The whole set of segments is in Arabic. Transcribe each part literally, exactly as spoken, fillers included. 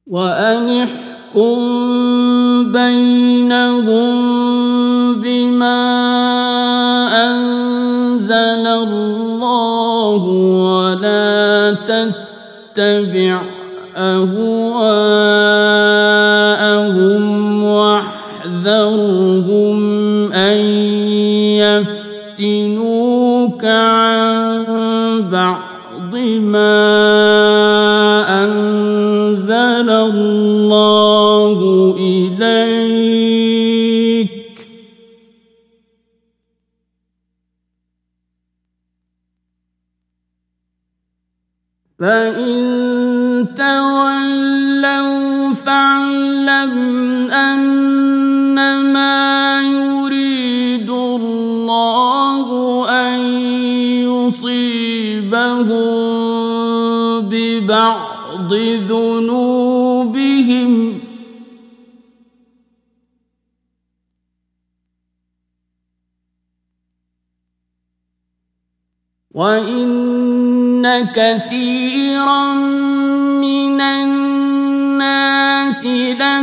وأن احكم بينهم بما أنزل الله ولا تتبع أهواءهم واحذرهم أن يفتنوك عن بعض ما أنزل الله إليك فإن تولوا فاعلم أنما يريد الله أن يصيبهم ببعض ذنوبهم وإن كثيرا من الناس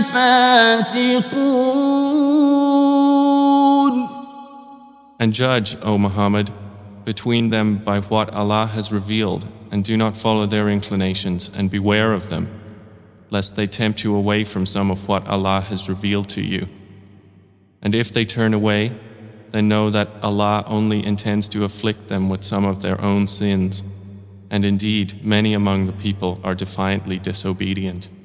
لفاسقون. And judge, O Muhammad, between them by what Allah has revealed, and do not follow their inclinations, and beware of them, lest they tempt you away from some of what Allah has revealed to you. And if they turn away, then know that Allah only intends to afflict them with some of their own sins, and indeed many among the people are defiantly disobedient.